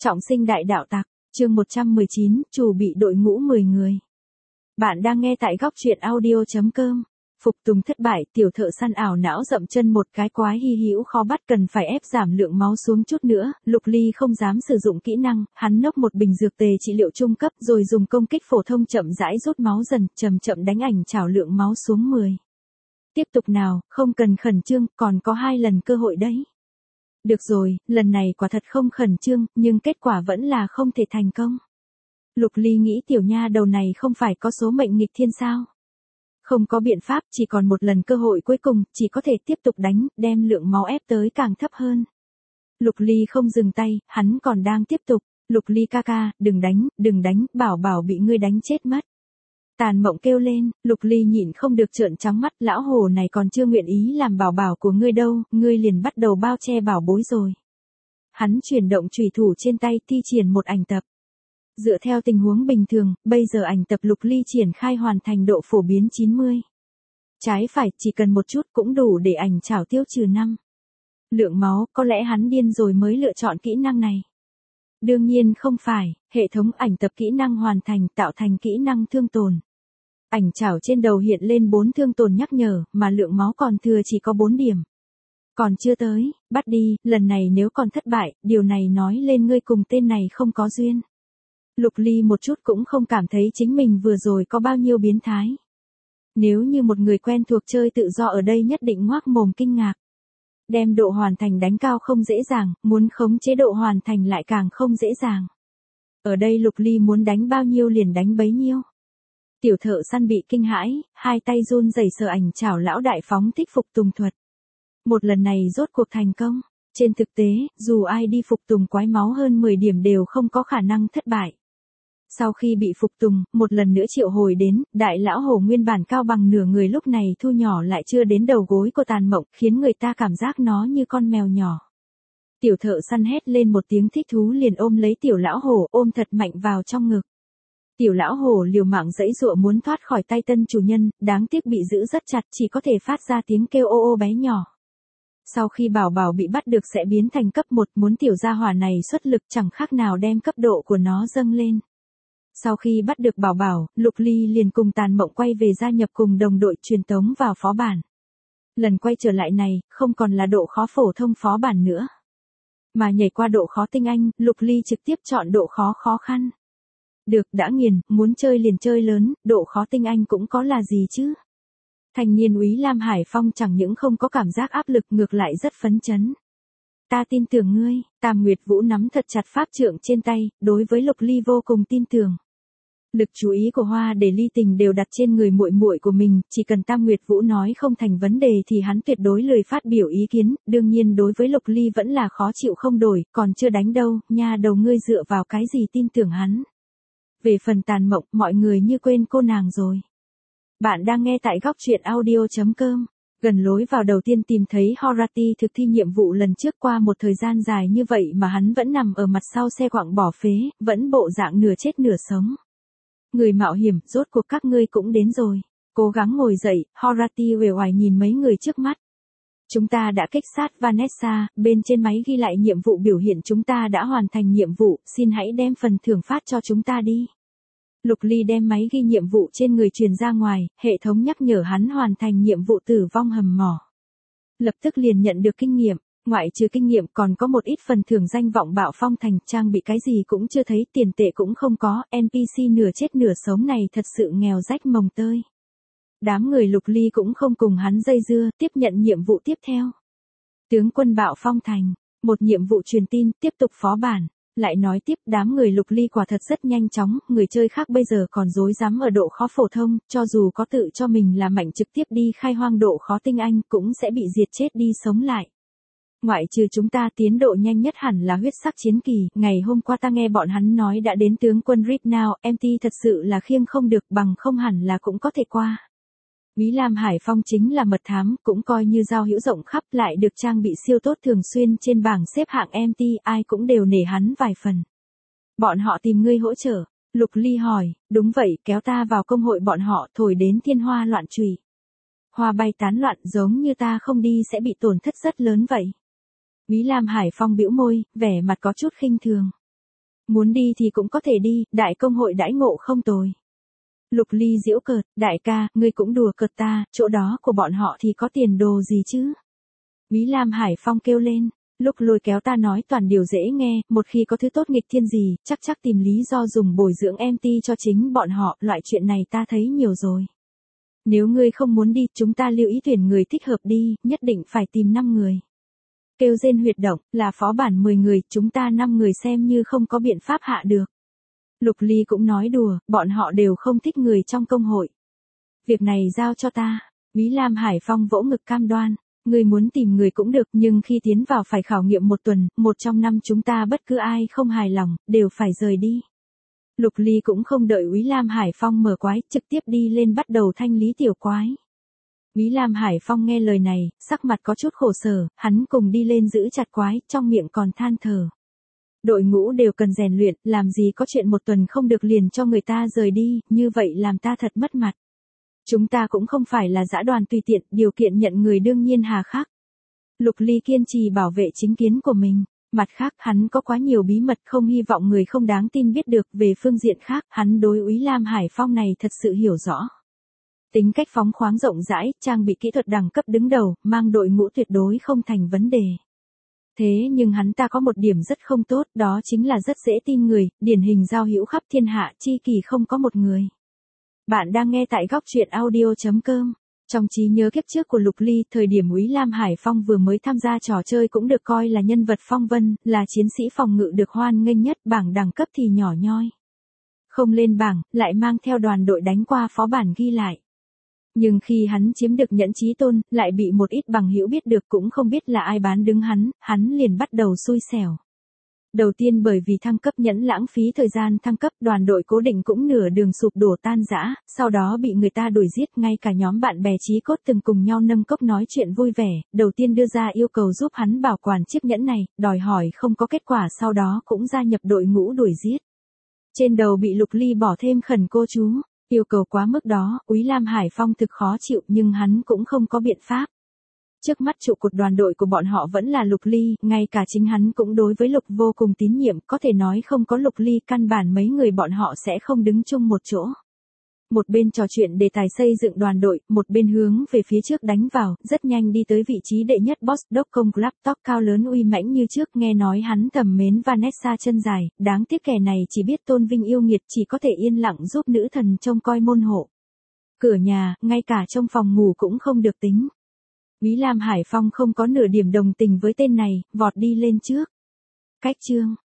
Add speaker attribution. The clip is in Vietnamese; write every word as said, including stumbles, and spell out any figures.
Speaker 1: Trọng sinh đại đạo tặc, chương một trăm mười chín, chủ bị đội ngũ mười người. Bạn đang nghe tại góc truyện audio.com. Phục tùng thất bại, tiểu thợ săn ảo não dậm chân một cái quái hy hữu khó bắt, cần phải ép giảm lượng máu xuống chút nữa. Lục Ly không dám sử dụng kỹ năng, hắn nốc một bình dược tề trị liệu trung cấp rồi dùng công kích phổ thông chậm rãi rút máu dần, chậm chậm đánh ảnh chảo lượng máu xuống mười. Tiếp tục nào, không cần khẩn trương, còn có hai lần cơ hội đấy. Được rồi, lần này quả thật không khẩn trương, nhưng kết quả vẫn là không thể thành công. Lục Ly nghĩ tiểu nha đầu này không phải có số mệnh nghịch thiên sao? Không có biện pháp, chỉ còn một lần cơ hội cuối cùng, chỉ có thể tiếp tục đánh, đem lượng máu ép tới càng thấp hơn. Lục Ly không dừng tay, hắn còn đang tiếp tục. Lục Ly ca ca, đừng đánh, đừng đánh, bảo bảo bị ngươi đánh chết mất. Tàn Mộng kêu lên. Lục Ly nhịn không được trợn trắng mắt, lão hồ này còn chưa nguyện ý làm bảo bảo của ngươi đâu, ngươi liền bắt đầu bao che bảo bối rồi. Hắn chuyển động chùy thủ trên tay, thi triển một ảnh tập. Dựa theo tình huống bình thường, bây giờ ảnh tập Lục Ly triển khai hoàn thành độ phổ biến chín mươi. Trái phải, chỉ cần một chút cũng đủ để ảnh chảo tiêu trừ năm. Lượng máu, có lẽ hắn điên rồi mới lựa chọn kỹ năng này. Đương nhiên không phải, hệ thống ảnh tập kỹ năng hoàn thành tạo thành kỹ năng thương tổn. Ảnh chảo trên đầu hiện lên bốn thương tổn nhắc nhở, mà lượng máu còn thừa chỉ có bốn điểm. Còn chưa tới, bắt đi, lần này nếu còn thất bại, điều này nói lên ngươi cùng tên này không có duyên. Lục Ly một chút cũng không cảm thấy chính mình vừa rồi có bao nhiêu biến thái. Nếu như một người quen thuộc chơi tự do ở đây nhất định ngoác mồm kinh ngạc. Đem độ hoàn thành đánh cao không dễ dàng, muốn khống chế độ hoàn thành lại càng không dễ dàng. Ở đây Lục Ly muốn đánh bao nhiêu liền đánh bấy nhiêu. Tiểu thợ săn bị kinh hãi, hai tay run rẩy sờ ảnh chảo lão đại phóng thích phục tùng thuật. Một lần này rốt cuộc thành công. Trên thực tế, dù ai đi phục tùng quái máu hơn mười điểm đều không có khả năng thất bại. Sau khi bị phục tùng, một lần nữa triệu hồi đến, đại lão hổ nguyên bản cao bằng nửa người lúc này thu nhỏ lại chưa đến đầu gối của Tàn Mộng, khiến người ta cảm giác nó như con mèo nhỏ. Tiểu thợ săn hét lên một tiếng thích thú liền ôm lấy tiểu lão hổ, ôm thật mạnh vào trong ngực. Tiểu lão hổ liều mạng giãy giụa muốn thoát khỏi tay tân chủ nhân, đáng tiếc bị giữ rất chặt, chỉ có thể phát ra tiếng kêu ô ô bé nhỏ. Sau khi bảo bảo bị bắt được sẽ biến thành cấp một, muốn tiểu gia hỏa này xuất lực chẳng khác nào đem cấp độ của nó dâng lên. Sau khi bắt được bảo bảo, Lục Ly liền cùng Tàn Mộng quay về gia nhập cùng đồng đội truyền tống vào phó bản. Lần quay trở lại này, không còn là độ khó phổ thông phó bản nữa. Mà nhảy qua độ khó tinh anh, Lục Ly trực tiếp chọn độ khó khó khăn. Được, đã nghiền, muốn chơi liền chơi lớn, độ khó tinh anh cũng có là gì chứ. Thanh niên úy Lam Hải Phong chẳng những không có cảm giác áp lực ngược lại rất phấn chấn. Ta tin tưởng ngươi, Tam Nguyệt Vũ nắm thật chặt pháp trượng trên tay, đối với Lục Ly vô cùng tin tưởng. Lực chú ý của Hoa để Ly Tình đều đặt trên người muội muội của mình, chỉ cần Tam Nguyệt Vũ nói không thành vấn đề thì hắn tuyệt đối lười phát biểu ý kiến, đương nhiên đối với Lục Ly vẫn là khó chịu không đổi, còn chưa đánh đâu, nha đầu ngươi dựa vào cái gì tin tưởng hắn. Về phần Tàn Mộng, mọi người như quên cô nàng rồi. Bạn đang nghe tại góc truyện audio.com. Gần lối vào đầu tiên tìm thấy Horati thực thi nhiệm vụ lần trước, qua một thời gian dài như vậy mà hắn vẫn nằm ở mặt sau xe quạng bỏ phế, vẫn bộ dạng nửa chết nửa sống. Người mạo hiểm, rốt cuộc các ngươi cũng đến rồi. Cố gắng ngồi dậy, Horati uể oải nhìn mấy người trước mắt. Chúng ta đã kích sát Vanessa, bên trên máy ghi lại nhiệm vụ biểu hiện chúng ta đã hoàn thành nhiệm vụ, xin hãy đem phần thưởng phát cho chúng ta đi. Lục Ly đem máy ghi nhiệm vụ trên người truyền ra ngoài, hệ thống nhắc nhở hắn hoàn thành nhiệm vụ tử vong hầm mỏ. Lập tức liền nhận được kinh nghiệm, ngoại trừ kinh nghiệm còn có một ít phần thưởng danh vọng bạo phong thành, trang bị cái gì cũng chưa thấy, tiền tệ cũng không có, en pê xê nửa chết nửa sống này thật sự nghèo rách mồng tơi. Đám người Lục Ly cũng không cùng hắn dây dưa, tiếp nhận nhiệm vụ tiếp theo. Tướng quân bạo phong thành, một nhiệm vụ truyền tin, tiếp tục phó bản. Lại nói tiếp, đám người Lục Ly quả thật rất nhanh chóng, người chơi khác bây giờ còn rối rắm ở độ khó phổ thông, cho dù có tự cho mình là mạnh trực tiếp đi khai hoang độ khó tinh anh cũng sẽ bị diệt chết đi sống lại. Ngoại trừ chúng ta tiến độ nhanh nhất hẳn là huyết sắc chiến kỳ, ngày hôm qua ta nghe bọn hắn nói đã đến tướng quân Rip Now, em tê thật sự là khiêng không được, bằng không hẳn là cũng có thể qua. Úy Lam Hải Phong chính là mật thám, cũng coi như giao hữu rộng khắp, lại được trang bị siêu tốt thường xuyên trên bảng xếp hạng em tê, ai cũng đều nể hắn vài phần. Bọn họ tìm ngươi hỗ trợ, Lục Ly hỏi, đúng vậy, kéo ta vào công hội bọn họ, thổi đến thiên hoa loạn trùy. Hoa bay tán loạn, giống như ta không đi sẽ bị tổn thất rất lớn vậy. Úy Lam Hải Phong bĩu môi, vẻ mặt có chút khinh thường. Muốn đi thì cũng có thể đi, đại công hội đãi ngộ không tồi. Lục Ly giễu cợt, đại ca, ngươi cũng đùa cợt ta, chỗ đó của bọn họ thì có tiền đồ gì chứ? Úy Lam Hải Phong kêu lên, lúc lôi kéo ta nói toàn điều dễ nghe, một khi có thứ tốt nghịch thiên gì, chắc chắc tìm lý do dùng bồi dưỡng em tê cho chính bọn họ, loại chuyện này ta thấy nhiều rồi. Nếu ngươi không muốn đi, chúng ta lưu ý tuyển người thích hợp đi, nhất định phải tìm năm người. Kêu rên huyệt động, là phó bản mười người, chúng ta năm người xem như không có biện pháp hạ được. Lục Ly cũng nói đùa, bọn họ đều không thích người trong công hội. Việc này giao cho ta. Úy Lam Hải Phong vỗ ngực cam đoan. Người muốn tìm người cũng được, nhưng khi tiến vào phải khảo nghiệm một tuần, một trong năm chúng ta bất cứ ai không hài lòng, đều phải rời đi. Lục Ly cũng không đợi Úy Lam Hải Phong mở quái, trực tiếp đi lên bắt đầu thanh lý tiểu quái. Úy Lam Hải Phong nghe lời này, sắc mặt có chút khổ sở, hắn cùng đi lên giữ chặt quái, trong miệng còn than thở. Đội ngũ đều cần rèn luyện, làm gì có chuyện một tuần không được liền cho người ta rời đi, như vậy làm ta thật mất mặt. Chúng ta cũng không phải là dã đoàn tùy tiện, điều kiện nhận người đương nhiên hà khắc. Lục Ly kiên trì bảo vệ chính kiến của mình. Mặt khác, hắn có quá nhiều bí mật không hy vọng người không đáng tin biết được. Về phương diện khác, hắn đối Úy Lam Hải Phong này thật sự hiểu rõ. Tính cách phóng khoáng rộng rãi, trang bị kỹ thuật đẳng cấp đứng đầu, mang đội ngũ tuyệt đối không thành vấn đề. Thế nhưng hắn ta có một điểm rất không tốt, đó chính là rất dễ tin người, điển hình giao hữu khắp thiên hạ, chi kỳ không có một người. Bạn đang nghe tại góc truyện audio chấm com. Trong trí nhớ kiếp trước của Lục Ly, thời điểm Úy Lam Hải Phong vừa mới tham gia trò chơi cũng được coi là nhân vật phong vân, là chiến sĩ phòng ngự được hoan nghênh nhất, bảng đẳng cấp thì nhỏ nhoi. Không lên bảng, lại mang theo đoàn đội đánh qua phó bản ghi lại. Nhưng khi hắn chiếm được nhẫn chí tôn, lại bị một ít bằng hữu biết được cũng không biết là ai bán đứng hắn, hắn liền bắt đầu xui xẻo. Đầu tiên bởi vì thăng cấp nhẫn lãng phí thời gian thăng cấp, đoàn đội cố định cũng nửa đường sụp đổ tan rã, sau đó bị người ta đuổi giết, ngay cả nhóm bạn bè chí cốt từng cùng nhau nâng cốc nói chuyện vui vẻ, đầu tiên đưa ra yêu cầu giúp hắn bảo quản chiếc nhẫn này, đòi hỏi không có kết quả, sau đó cũng gia nhập đội ngũ đuổi giết. Trên đầu bị Lục Ly bỏ thêm khẩn cô chú, yêu cầu quá mức đó, Úy Lam Hải Phong thực khó chịu nhưng hắn cũng không có biện pháp. Trước mắt trụ cột đoàn đội của bọn họ vẫn là Lục Ly, ngay cả chính hắn cũng đối với Lục vô cùng tín nhiệm, có thể nói không có Lục Ly căn bản mấy người bọn họ sẽ không đứng chung một chỗ. Một bên trò chuyện đề tài xây dựng đoàn đội, một bên hướng về phía trước đánh vào, rất nhanh đi tới vị trí đệ nhất boss đốc công Club, tóc cao lớn uy mãnh như trước, nghe nói hắn thầm mến Vanessa chân dài, đáng tiếc kẻ này chỉ biết tôn vinh yêu nghiệt, chỉ có thể yên lặng giúp nữ thần trông coi môn hộ. Cửa nhà, ngay cả trong phòng ngủ cũng không được tính. Úy Lam Hải Phong không có nửa điểm đồng tình với tên này, vọt đi lên trước. Cách chương,